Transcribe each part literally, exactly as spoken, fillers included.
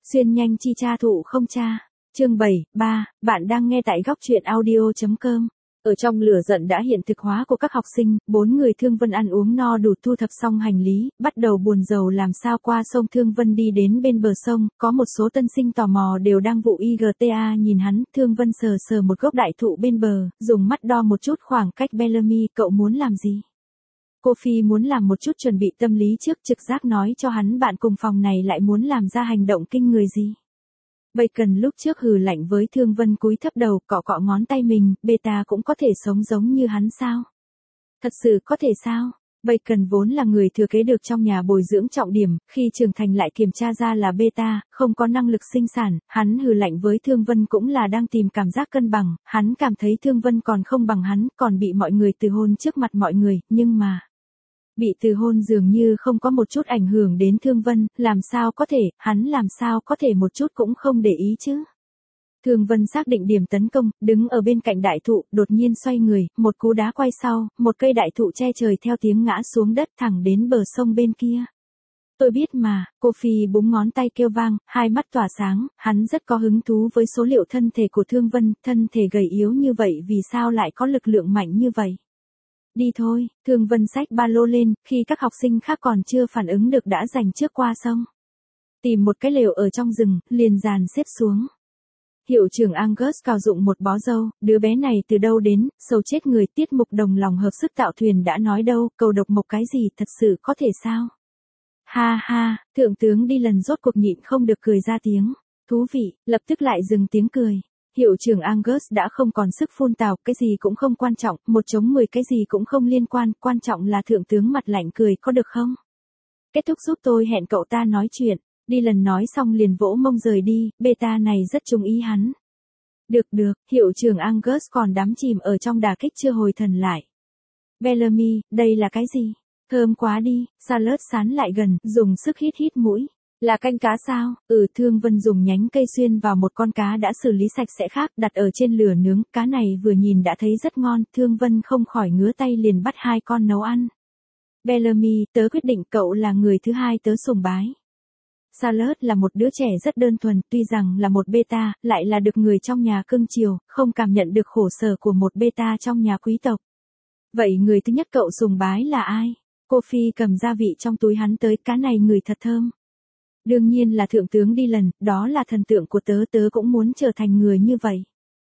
Xuyên nhanh chi cha thụ không cha. Chương bảy, ba, bạn đang nghe tại góc truyện audio chấm com. Ở trong lửa giận đã hiện thực hóa của các học sinh, bốn người Thương Vân ăn uống no đủ thu thập xong hành lý, bắt đầu buồn rầu làm sao qua sông. Thương Vân đi đến bên bờ sông, có một số tân sinh tò mò đều đang vụ i giê tê a nhìn hắn. Thương Vân sờ sờ một gốc đại thụ bên bờ, dùng mắt đo một chút khoảng cách. Bellamy, cậu muốn làm gì? Cô Phi muốn làm một chút chuẩn bị tâm lý trước, trực giác nói cho hắn bạn cùng phòng này lại muốn làm ra hành động kinh người gì. Bacon lúc trước hừ lạnh với Thương Vân, cúi thấp đầu, cọ cọ ngón tay mình, beta cũng có thể sống giống như hắn sao? Thật sự có thể sao? Bacon vốn là người thừa kế được trong nhà bồi dưỡng trọng điểm, khi trưởng thành lại kiểm tra ra là beta, không có năng lực sinh sản, hắn hừ lạnh với Thương Vân cũng là đang tìm cảm giác cân bằng, hắn cảm thấy Thương Vân còn không bằng hắn, còn bị mọi người từ hôn trước mặt mọi người, nhưng mà... Bị từ hôn dường như không có một chút ảnh hưởng đến Thương Vân, làm sao có thể, hắn làm sao có thể một chút cũng không để ý chứ. Thương Vân xác định điểm tấn công, đứng ở bên cạnh đại thụ, đột nhiên xoay người, một cú đá quay sau, một cây đại thụ che trời theo tiếng ngã xuống đất thẳng đến bờ sông bên kia. Tôi biết mà, cô Phi búng ngón tay kêu vang, hai mắt tỏa sáng, hắn rất có hứng thú với số liệu thân thể của Thương Vân, thân thể gầy yếu như vậy vì sao lại có lực lượng mạnh như vậy. Đi thôi, Thương Vân xách ba lô lên, khi các học sinh khác còn chưa phản ứng được đã giành trước qua sông. Tìm một cái lều ở trong rừng, liền dàn xếp xuống. Hiệu trưởng Angus cào dụng một bó dâu, đứa bé này từ đâu đến, sầu chết người. Tiết mục đồng lòng hợp sức tạo thuyền đã nói đâu, cầu độc mộc cái gì, thật sự có thể sao? Ha ha, thượng tướng đi lần rốt cuộc nhịn không được cười ra tiếng. Thú vị, lập tức lại dừng tiếng cười. Hiệu trưởng Angus đã không còn sức phun tào, cái gì cũng không quan trọng, một chống mười cái gì cũng không liên quan, quan trọng là thượng tướng mặt lạnh cười, có được không? Kết thúc giúp tôi hẹn cậu ta nói chuyện, đi lần nói xong liền vỗ mông rời đi, beta này rất trung ý hắn. Được được, hiệu trưởng Angus còn đắm chìm ở trong đà kích chưa hồi thần lại. Bellamy, đây là cái gì? Thơm quá đi, Salad sán lại gần, dùng sức hít hít mũi. Là canh cá sao? Ừ, Thương Vân dùng nhánh cây xuyên vào một con cá đã xử lý sạch sẽ khác, đặt ở trên lửa nướng, cá này vừa nhìn đã thấy rất ngon, Thương Vân không khỏi ngứa tay liền bắt hai con nấu ăn. Bellamy, tớ quyết định cậu là người thứ hai tớ sùng bái. Salad là một đứa trẻ rất đơn thuần, tuy rằng là một beta, lại là được người trong nhà cưng chiều, không cảm nhận được khổ sở của một beta trong nhà quý tộc. Vậy người thứ nhất cậu sùng bái là ai? Cô Phi cầm gia vị trong túi hắn tới, cá này người thật thơm. Đương nhiên là thượng tướng đi lần, đó là thần tượng của tớ, tớ cũng muốn trở thành người như vậy.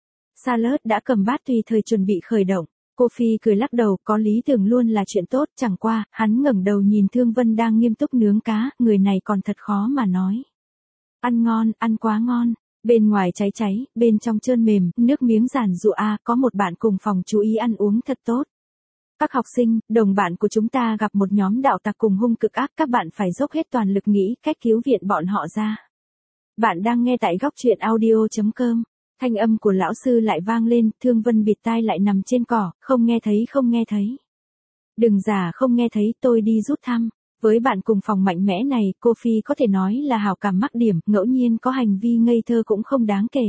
Salad đã cầm bát tùy thời chuẩn bị khởi động. Cô Phi cười lắc đầu, có lý tưởng luôn là chuyện tốt, chẳng qua, hắn ngẩng đầu nhìn Thương Vân đang nghiêm túc nướng cá, người này còn thật khó mà nói. Ăn ngon, ăn quá ngon, bên ngoài cháy cháy, bên trong trơn mềm, nước miếng giản dụ a, có một bạn cùng phòng chú ý ăn uống thật tốt. Các học sinh, đồng bạn của chúng ta gặp một nhóm đạo tặc cùng hung cực ác, các bạn phải dốc hết toàn lực nghĩ cách cứu viện bọn họ ra. Bạn đang nghe tại góc truyện audio chấm com. Thanh âm của lão sư lại vang lên, Thương Vân bịt tai lại nằm trên cỏ, không nghe thấy không nghe thấy. Đừng giả không nghe thấy, tôi đi rút thăm. Với bạn cùng phòng mạnh mẽ này, cô Phi có thể nói là hảo cảm mắc điểm, ngẫu nhiên có hành vi ngây thơ cũng không đáng kể.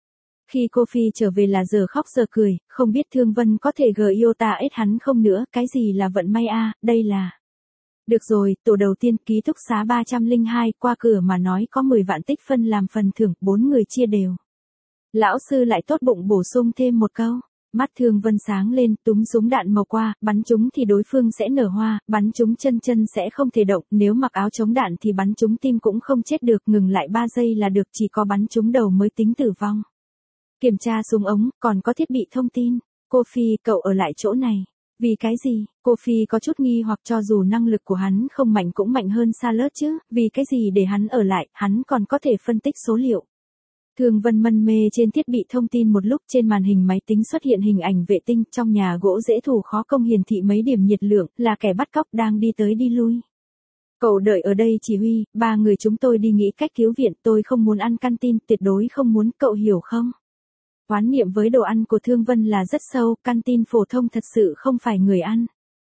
Khi cô Phi trở về là giờ khóc giờ cười, không biết Thương Vân có thể gờ iota ết hắn không nữa, cái gì là vận may a, đây là... Được rồi, tổ đầu tiên ký túc xá ba không hai, qua cửa mà nói có mười vạn tích phân làm phần thưởng, bốn người chia đều. Lão sư lại tốt bụng bổ sung thêm một câu. Mắt Thương Vân sáng lên, túm súng đạn màu qua, bắn chúng thì đối phương sẽ nở hoa, bắn chúng chân chân sẽ không thể động, nếu mặc áo chống đạn thì bắn chúng tim cũng không chết được, ngừng lại ba giây là được, chỉ có bắn chúng đầu mới tính tử vong. Kiểm tra súng ống, còn có thiết bị thông tin. Cô Phi, cậu ở lại chỗ này. Vì cái gì? Cô Phi có chút nghi hoặc, cho dù năng lực của hắn không mạnh cũng mạnh hơn Salad chứ, vì cái gì để hắn ở lại, hắn còn có thể phân tích số liệu. Thương Vân mân mê trên thiết bị thông tin một lúc, trên màn hình máy tính xuất hiện hình ảnh vệ tinh, trong nhà gỗ dễ thủ khó công hiển thị mấy điểm nhiệt lượng, là kẻ bắt cóc đang đi tới đi lui. Cậu đợi ở đây chỉ huy, ba người chúng tôi đi nghĩ cách cứu viện, tôi không muốn ăn canteen, tuyệt đối không muốn, cậu hiểu không? Oán niệm với đồ ăn của Thương Vân là rất sâu, canteen phổ thông thật sự không phải người ăn.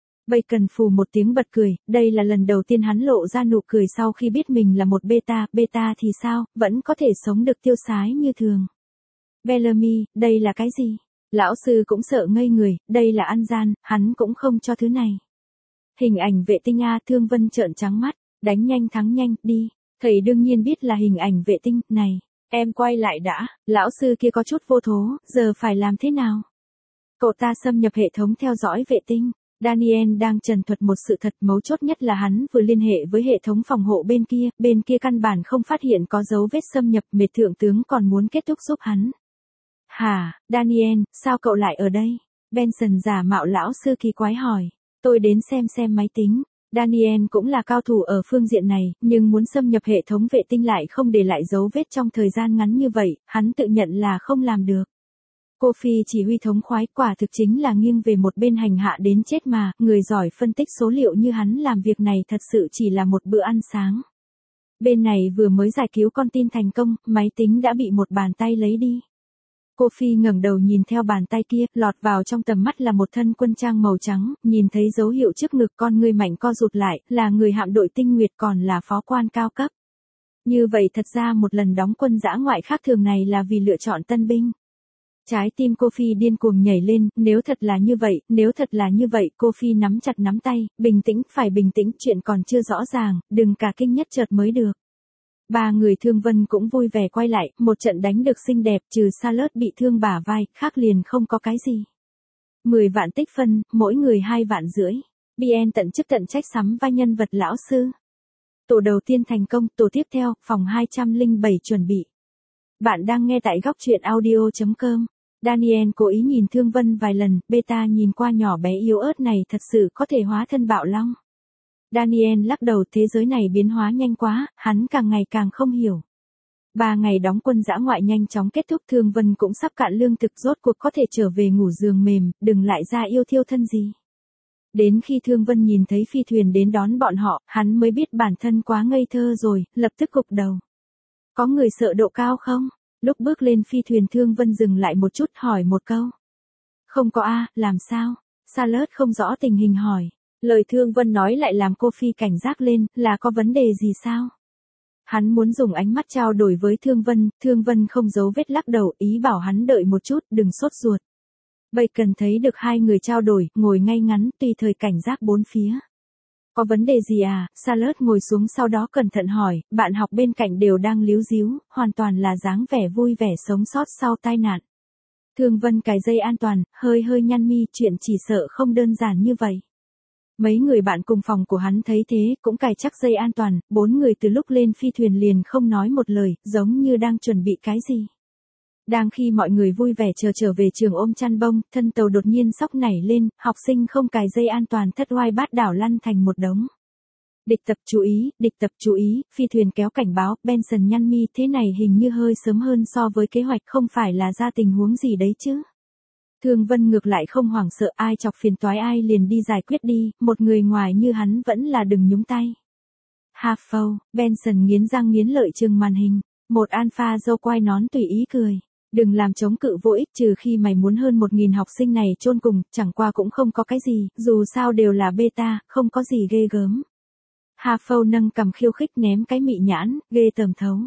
Bacon phù một tiếng bật cười, đây là lần đầu tiên hắn lộ ra nụ cười sau khi biết mình là một beta, beta thì sao, vẫn có thể sống được tiêu sái như thường. Bellamy, đây là cái gì? Lão sư cũng sợ ngây người, đây là ăn gian, hắn cũng không cho thứ này. Hình ảnh vệ tinh a, Thương Vân trợn trắng mắt, đánh nhanh thắng nhanh, đi. Thầy đương nhiên biết là hình ảnh vệ tinh, này, em quay lại đã, lão sư kia có chút vô thố, giờ phải làm thế nào? Cậu ta xâm nhập hệ thống theo dõi vệ tinh. Daniel đang trần thuật một sự thật, mấu chốt nhất là hắn vừa liên hệ với hệ thống phòng hộ bên kia, bên kia căn bản không phát hiện có dấu vết xâm nhập, mệt thượng tướng còn muốn kết thúc giúp hắn. Hả, Daniel, sao cậu lại ở đây? Benson giả mạo lão sư kỳ quái hỏi. Tôi đến xem xem máy tính. Daniel cũng là cao thủ ở phương diện này, nhưng muốn xâm nhập hệ thống vệ tinh lại không để lại dấu vết trong thời gian ngắn như vậy, hắn tự nhận là không làm được. Cô Phi chỉ huy thống khoái, quả thực chính là nghiêng về một bên hành hạ đến chết mà, người giỏi phân tích số liệu như hắn làm việc này thật sự chỉ là một bữa ăn sáng. Bên này vừa mới giải cứu con tin thành công, máy tính đã bị một bàn tay lấy đi. Cô Phi ngẩng đầu nhìn theo bàn tay kia, lọt vào trong tầm mắt là một thân quân trang màu trắng, nhìn thấy dấu hiệu trước ngực con người mảnh co rụt lại, là người hạm đội tinh nguyệt còn là phó quan cao cấp. Như vậy thật ra một lần đóng quân dã ngoại khác thường này là vì lựa chọn tân binh. Trái tim cô Phi điên cuồng nhảy lên, nếu thật là như vậy, nếu thật là như vậy, cô Phi nắm chặt nắm tay, bình tĩnh, phải bình tĩnh, chuyện còn chưa rõ ràng, đừng cả kinh nhất chợt mới được. Ba người Thương Vân cũng vui vẻ quay lại, một trận đánh được xinh đẹp, trừ Charlotte bị thương bả vai, khác liền không có cái gì. Mười vạn tích phân, mỗi người hai vạn rưỡi. Bien tận chức tận trách sắm vai nhân vật lão sư. Tổ đầu tiên thành công, tổ tiếp theo, phòng hai trăm lẻ bảy chuẩn bị. Bạn đang nghe tại góc truyện audio chấm com. Daniel cố ý nhìn Thương Vân vài lần, beta nhìn qua nhỏ bé yếu ớt này thật sự có thể hóa thân bạo long. Daniel lắc đầu, thế giới này biến hóa nhanh quá, hắn càng ngày càng không hiểu. Ba ngày đóng quân dã ngoại nhanh chóng kết thúc, Thương Vân cũng sắp cạn lương thực, rốt cuộc có thể trở về ngủ giường mềm, đừng lại ra yêu thiêu thân gì. Đến khi Thương Vân nhìn thấy phi thuyền đến đón bọn họ, hắn mới biết bản thân quá ngây thơ rồi, lập tức gục đầu. Có người sợ độ cao không? Lúc bước lên phi thuyền Thương Vân dừng lại một chút hỏi một câu. Không có a, làm sao? Charlotte không rõ tình hình hỏi. Lời Thương Vân nói lại làm cô Phi cảnh giác lên, là có vấn đề gì sao? Hắn muốn dùng ánh mắt trao đổi với Thương Vân, Thương Vân không giấu vết lắc đầu, ý bảo hắn đợi một chút, đừng sốt ruột. Bacon thấy được hai người trao đổi, ngồi ngay ngắn, tùy thời cảnh giác bốn phía. Có vấn đề gì à? Charlotte ngồi xuống sau đó cẩn thận hỏi, bạn học bên cạnh đều đang líu díu, hoàn toàn là dáng vẻ vui vẻ sống sót sau tai nạn. Thương Vân cài dây an toàn, hơi hơi nhăn mi, chuyện chỉ sợ không đơn giản như vậy. Mấy người bạn cùng phòng của hắn thấy thế, cũng cài chắc dây an toàn, bốn người từ lúc lên phi thuyền liền không nói một lời, giống như đang chuẩn bị cái gì. Đang khi mọi người vui vẻ chờ trở về trường ôm chăn bông, thân tàu đột nhiên sóc nảy lên, học sinh không cài dây an toàn thất oai bát đảo lăn thành một đống. Địch tập chú ý, địch tập chú ý, phi thuyền kéo cảnh báo, Benson nhăn mi, thế này hình như hơi sớm hơn so với kế hoạch, không phải là ra tình huống gì đấy chứ. Thương Vân ngược lại không hoảng sợ, ai chọc phiền toái ai liền đi giải quyết đi, một người ngoài như hắn vẫn là đừng nhúng tay. Half-Foe, Benson nghiến răng nghiến lợi trừng màn hình, một alpha dâu quai nón tùy ý cười. Đừng làm chống cự vô ích, trừ khi mày muốn hơn một nghìn học sinh này chôn cùng, chẳng qua cũng không có cái gì, dù sao đều là beta, không có gì ghê gớm. Half-Foe nâng cầm khiêu khích ném cái mị nhãn, ghê tởm thấu.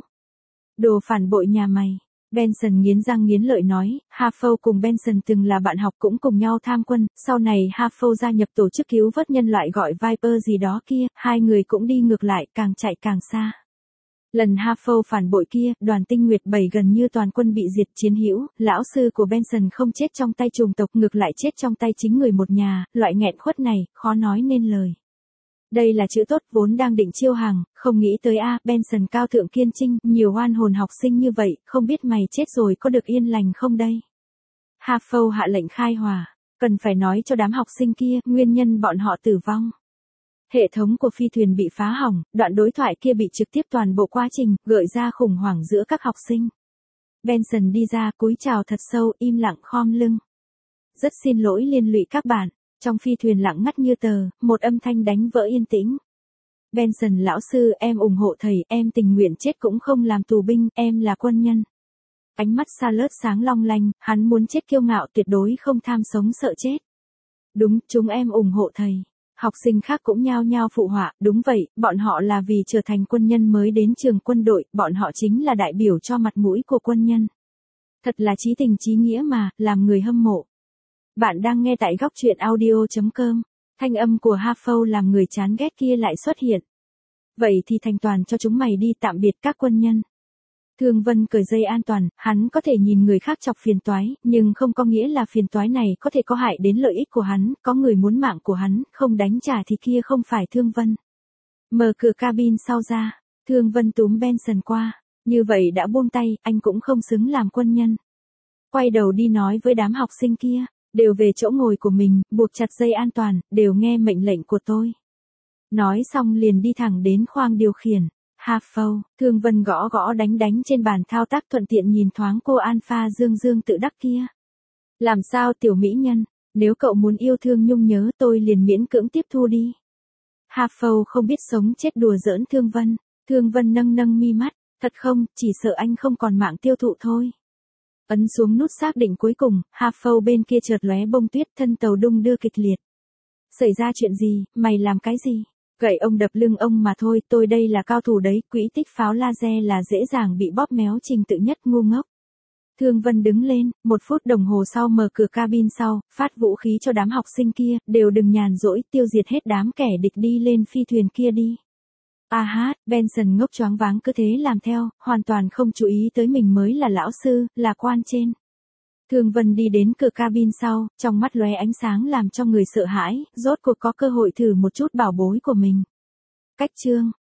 Đồ phản bội nhà mày. Benson nghiến răng nghiến lợi nói, Half-Foe cùng Benson từng là bạn học cũng cùng nhau tham quân, sau này Half-Foe gia nhập tổ chức cứu vớt nhân loại gọi Viper gì đó kia, hai người cũng đi ngược lại, càng chạy càng xa. Lần Half-Foe phản bội kia, đoàn tinh nguyệt bảy gần như toàn quân bị diệt, chiến hữu, lão sư của Benson không chết trong tay chủng tộc, ngược lại chết trong tay chính người một nhà, loại nghẹn khuất này, khó nói nên lời. Đây là chữ tốt, vốn đang định chiêu hàng, không nghĩ tới a, Benson cao thượng kiên trinh, nhiều oan hồn học sinh như vậy, không biết mày chết rồi có được yên lành không đây? Half-Foe hạ lệnh khai hỏa, cần phải nói cho đám học sinh kia, nguyên nhân bọn họ tử vong. Hệ thống của phi thuyền bị phá hỏng, đoạn đối thoại kia bị trực tiếp toàn bộ quá trình, gợi ra khủng hoảng giữa các học sinh. Benson đi ra, cúi chào thật sâu, im lặng khom lưng. Rất xin lỗi liên lụy các bạn. Trong phi thuyền lặng ngắt như tờ, một âm thanh đánh vỡ yên tĩnh. Benson lão sư, em ủng hộ thầy, em tình nguyện chết cũng không làm tù binh, em là quân nhân. Ánh mắt Charlotte sáng long lanh, hắn muốn chết kiêu ngạo, tuyệt đối không tham sống sợ chết. Đúng, chúng em ủng hộ thầy. Học sinh khác cũng nhao nhao phụ họa, đúng vậy, bọn họ là vì trở thành quân nhân mới đến trường quân đội, bọn họ chính là đại biểu cho mặt mũi của quân nhân. Thật là chí tình chí nghĩa mà, làm người hâm mộ. Bạn đang nghe tại góc truyện audio chấm com. Thanh âm của Half-Foe làm người chán ghét kia lại xuất hiện. Vậy thì thành toàn cho chúng mày đi, tạm biệt các quân nhân. Thương Vân cởi dây an toàn, hắn có thể nhìn người khác chọc phiền toái, nhưng không có nghĩa là phiền toái này có thể có hại đến lợi ích của hắn, có người muốn mạng của hắn, không đánh trả thì kia không phải Thương Vân. Mở cửa cabin sau ra, Thương Vân túm Benson qua, như vậy đã buông tay, anh cũng không xứng làm quân nhân. Quay đầu đi nói với đám học sinh kia, đều về chỗ ngồi của mình, buộc chặt dây an toàn, đều nghe mệnh lệnh của tôi. Nói xong liền đi thẳng đến khoang điều khiển. Half-Fow, Thương Vân gõ gõ đánh đánh trên bàn thao tác, thuận tiện nhìn thoáng cô Alpha dương dương tự đắc kia. Làm sao tiểu mỹ nhân, nếu cậu muốn yêu thương nhung nhớ tôi liền miễn cưỡng tiếp thu đi. Half-Fow không biết sống chết đùa giỡn Thương Vân. Thương Vân nâng nâng mi mắt, thật không, chỉ sợ anh không còn mạng tiêu thụ thôi. Ấn xuống nút xác định cuối cùng, Half-Fow bên kia chợt lóe bông tuyết, thân tàu đung đưa kịch liệt. Xảy ra chuyện gì, mày làm cái gì? Gậy ông đập lưng ông mà thôi, tôi đây là cao thủ đấy, quỹ tích pháo laser là dễ dàng bị bóp méo trình tự nhất, ngu ngốc. Thương Vân đứng lên, một phút đồng hồ sau mở cửa cabin sau, phát vũ khí cho đám học sinh kia, đều đừng nhàn rỗi, tiêu diệt hết đám kẻ địch, đi lên phi thuyền kia đi. À hát, Benson ngốc choáng váng cứ thế làm theo, hoàn toàn không chú ý tới mình mới là lão sư, là quan trên. Thương Vân đi đến cửa cabin sau, trong mắt lóe ánh sáng làm cho người sợ hãi, rốt cuộc có cơ hội thử một chút bảo bối của mình. Cách chương